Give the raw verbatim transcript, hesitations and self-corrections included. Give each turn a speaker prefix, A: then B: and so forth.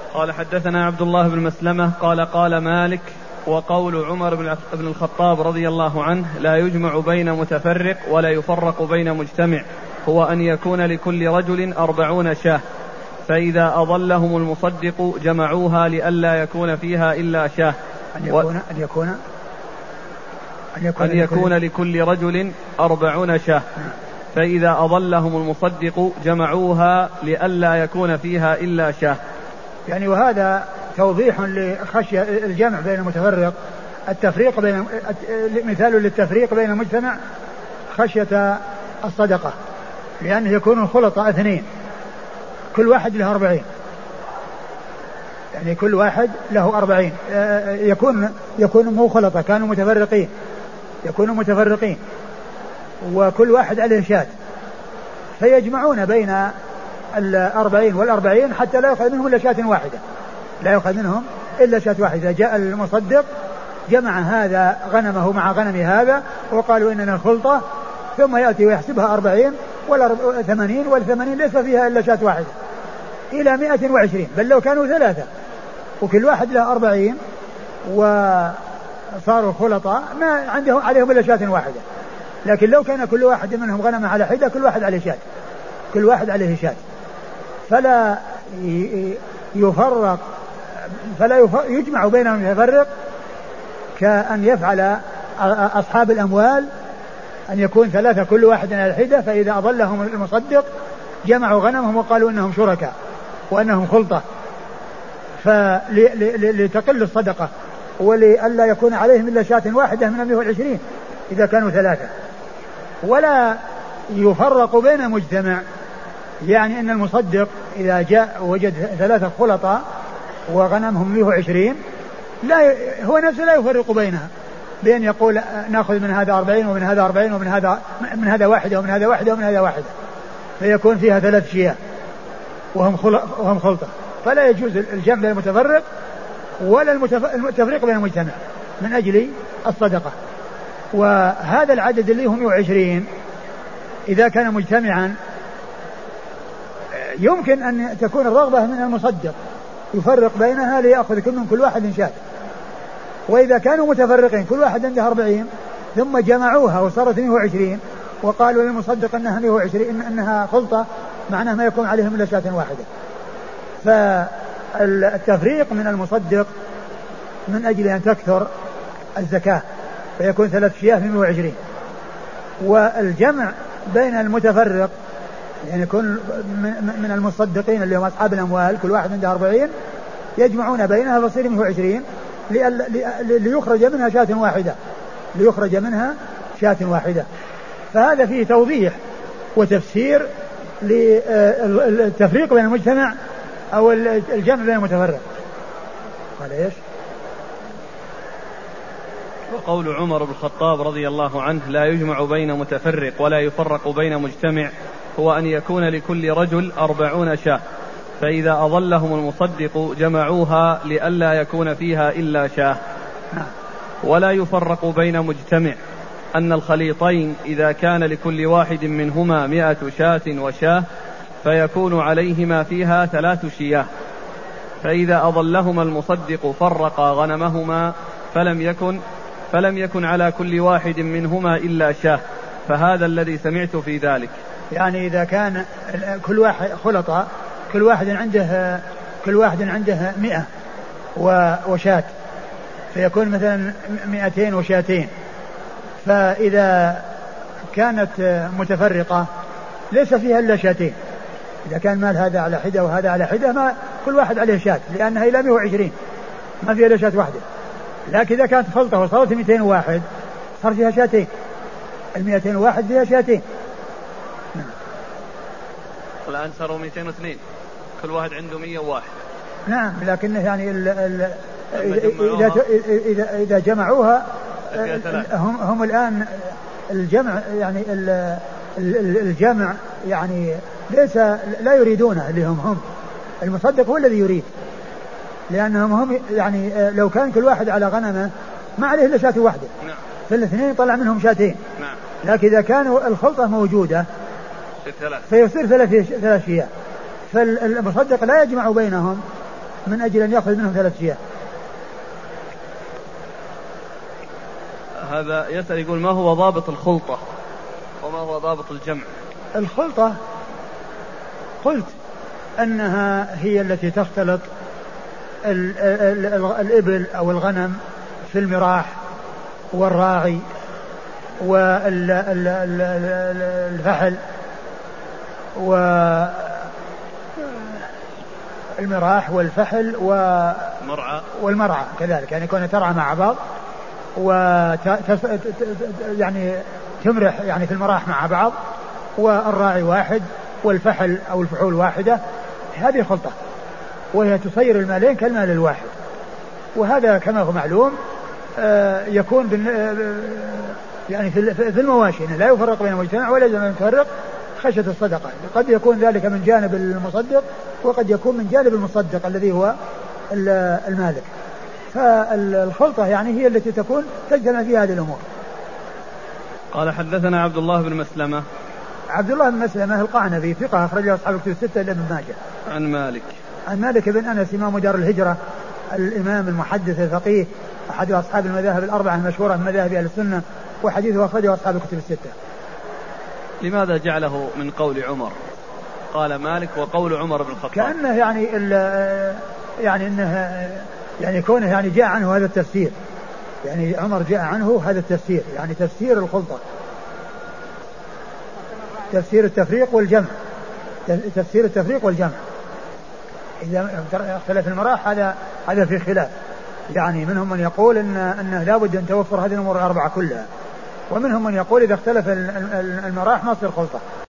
A: قال حدثنا عبد الله بن مسلمة قال قال مالك وقول عمر بن الخطاب رضي الله عنه لا يجمع بين متفرق ولا يفرق بين مجتمع هو أن يكون لكل رجل أربعون شاة فإذا أضلهم المصدق جمعوها لئلا يكون فيها إلا شاة
B: أن يكون, أن يكون,
A: أن يكون, أن يكون لكل رجل أربعون شاة فإذا أضلهم المصدق جمعوها لئلا يكون فيها إلا شاة.
B: يعني وهذا توضيح لخشية الجمع بين المتفرق التفريق بين مثال للتفريق بين المجتمع خشية الصدقة لأنه يكون الخلطة اثنين كل واحد له أربعين يعني كل واحد له أربعين يكون يكون مو خلطة كانوا متفرقين يكونوا متفرقين وكل واحد عليه شاة فيجمعون بين الأربعين والأربعين حتى لا يأخذ منهم إلا شاة واحدة لا يأخذ منهم إلا شاة واحدة. جاء المصدق جمع هذا غنمه مع غنم هذا وقالوا إننا الخلطة ثم يأتي ويحسبها أربعين ولا ثمانين والثمانين ليس فيها إلا شاة واحدة إلى مئة وعشرين بل لو كانوا ثلاثة وكل واحد له أربعين وصاروا خلطة ما عندهم عليهم إلا شاة واحدة. لكن لو كان كل واحد منهم غنم على حدة كل واحد عليه شاة كل واحد عليه شاة فلا يفرق فلا يجمع بينهم يفرق كأن يفعل أصحاب الأموال أن يكون ثلاثة كل واحد على الحدة فإذا أضلهم المصدق جمعوا غنمهم وقالوا إنهم شركاء وأنهم خلطة فلتقل الصدقة ولئلا يكون عليهم إلا شاة واحدة من مئة وعشرين إذا كانوا ثلاثة. ولا يفرق بين مجتمع يعني أن المصدق إذا جاء وجد ثلاثة خلطاء وغنمهم مئة وعشرين لا هو نفسه لا يفرق بينها بين يقول نأخذ من هذا أربعين ومن هذا أربعين ومن هذا من هذا واحدة ومن هذا واحدة ومن هذا واحدة فيكون فيها ثلاث شياه وهم وهم خلطة فلا يجوز الجمع بين المتفرق ولا التفريق بين المجتمع من أجل الصدقة. وهذا العدد اللي هم مئة وعشرين إذا كان مجتمعا يمكن أن تكون الرغبة من المصدق يفرق بينها ليأخذ كل من كل واحد شاة. وإذا كانوا متفرقين كل واحد عنده أربعين ثم جمعوها وصارت مئة وعشرين وقالوا للمصدق أنها مئة وعشرين أنها خلطة معناه ما يكون عليهم إلا شاة واحدة. فالتفريق من المصدق من أجل أن تكثر الزكاة فيكون ثلاث شياه في مئة وعشرين. والجمع بين المتفرق يعني يكون من المصدقين اللي هم أصحاب الأموال كل واحد عنده أربعين يجمعون بينها فصير مئة وعشرين ليخرج منها شاة واحدة ليخرج منها شاة واحدة. فهذا فيه توضيح وتفسير للتفريق بين المجتمع أو الجمع بين المتفرق. قال إيش؟
A: وقول عمر بن الخطاب رضي الله عنه لا يجمع بين متفرق ولا يفرق بين مجتمع هو أن يكون لكل رجل أربعون شاة فإذا أضلهم المصدق جمعوها لئلا يكون فيها إلا شاة. ولا يفرق بين مجتمع أن الخليطين إذا كان لكل واحد منهما مئة شاة وشاة فيكون عليهما فيها ثلاث شياه فإذا أضلهما المصدق فرقا غنمهما فلم يكن فلم يكن على كل واحد منهما إلا شاة فهذا الذي سمعت في ذلك.
B: يعني إذا كان كل واحد خلطة كل واحد عنده كل واحد عنده مئة وشاة فيكون مثلا مئتين وشاتين فإذا كانت متفرقة ليس فيها إلا شاتين إذا كان مال هذا على حدة وهذا على حدة ما كل واحد عليه شاة لأنها إلى مئة وعشرين ما فيها إلا شاة واحدة. لكن إذا كانت خلطة وصارت مئتين وواحد صار فيها شاتين المئتين وواحد فيها شاتين.
A: الآن صاروا مئتين واثنين كل واحد عنده مئة وواحد.
B: نعم لكنه يعني ال ال إذا, إذا, إذا جمعوها هم, هم الآن الجمع يعني الجمع يعني ليس لا يريدونه اللي هم هم المصدق هو الذي يريد لأنهم هم يعني لو كان كل واحد على غنمه ما عليه إلا شاة واحدة
A: نعم.
B: فالاثنين طلع منهم شاتين
A: نعم.
B: لكن إذا كانوا الخلطة موجودة فيصير ثلاث ثلاث شياه فالمصدق لا يجمع بينهم من أجل أن يأخذ منهم ثلاث شياه.
A: هذا يسأل يقول ما هو ضابط الخلطة وما هو ضابط الجمع؟
B: الخلطة قلت أنها هي التي تختلط ال ال ال الإبل أو الغنم في المراح والراعي والفحل والمراح والفحل والمرعى كذلك، يعني كونها ترعى مع بعض و يعني تمرح يعني في المراح مع بعض، والراعي واحد والفحل أو الفحول واحدة، هذه خلطة وهي تصير المالين كالمال الواحد. وهذا كما هو معلوم يكون يعني في المواشي لا يفرق بين المجتمع ولا يجب أن يفرق خشية الصدقة. قد يكون ذلك من جانب المصدق وقد يكون من جانب المصدق الذي هو المالك. فالخلطة يعني هي التي تكون تجتمع في هذه الأمور.
A: قال حدثنا عبد الله بن مسلمة.
B: عبد الله بن مسلمة القعنبي ثقة أخرجه أصحاب الكتب الستة إلا ابن ماجه.
A: عن مالك.
B: عن مالك بن أنس إمام دار الهجرة الإمام المحدث الفقيه أحد أصحاب المذاهب الأربعة المشهورة من مذاهب أهل السنة، وحديثه أخرجه أصحاب الكتب الستة.
A: لماذا جعله من قول عمر؟ قال مالك وقول عمر بن الخطاب.
B: كأنه يعني يعني إنه يعني كونه يعني جاء عنه هذا التفسير، يعني عمر جاء عنه هذا التفسير، يعني تفسير الخلطة، تفسير التفريق والجمع، تفسير التفريق والجمع. إذا اختلف المراح هذا هذا في خلاف، يعني منهم من يقول إن أنه لا بد أن توفر هذه الأمور الأربعة كلها، ومنهم من يقول إذا اختلف المراح ما تصير خلطة.